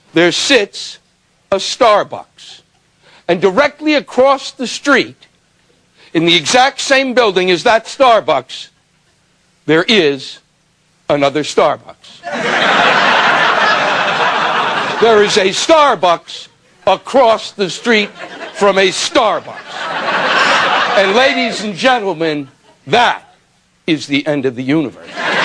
there sits a Starbucks. And directly across the street, in the exact same building as that Starbucks, there is another Starbucks. There is a Starbucks across the street from a Starbucks. And ladies and gentlemen, that is the end of the universe.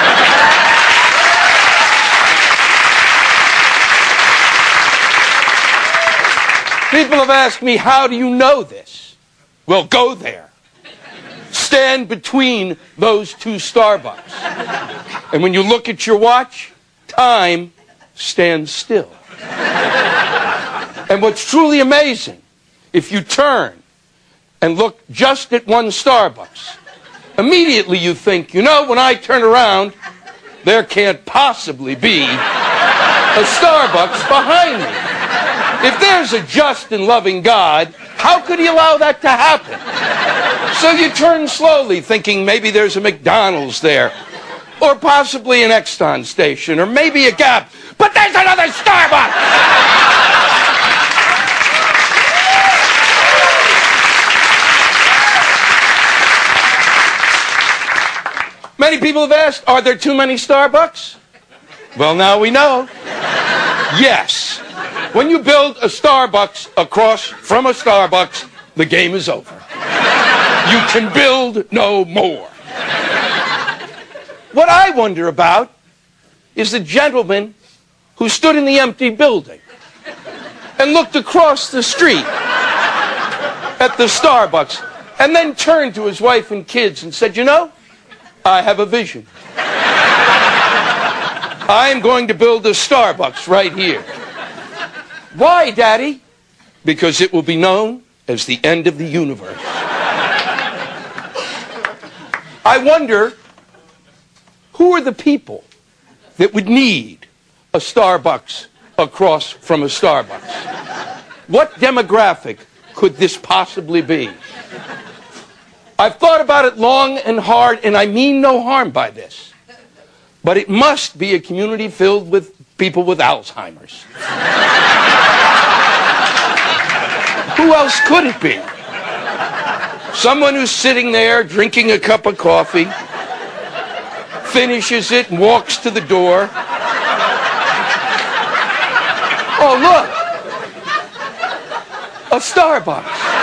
People have asked me, how do you know this? Well, go there. Stand between those two Starbucks. And when you look at your watch, time stands still. And what's truly amazing, if you turn and look just at one Starbucks, immediately you think, you know, when I turn around, there can't possibly be a Starbucks behind me. If there's a just and loving God, how could he allow that to happen? So you turn slowly, thinking maybe there's a McDonald's there, or possibly an Exxon station, or maybe a Gap, but there's another Starbucks! Many people have asked, are there too many Starbucks? Well, now we know. Yes. When you build a Starbucks across from a Starbucks, the game is over. You can build no more. What I wonder about is the gentleman who stood in the empty building and looked across the street at the Starbucks and then turned to his wife and kids and said, you know, I have a vision. I'm going to build a Starbucks right here. Why, Daddy? Because it will be known as the end of the universe. I wonder, who are the people that would need a Starbucks across from a Starbucks? What demographic could this possibly be? I've thought about it long and hard, and I mean no harm by this. But it must be a community filled with people with Alzheimer's. Who else could it be? Someone who's sitting there drinking a cup of coffee, finishes it and walks to the door. Oh, look! A Starbucks.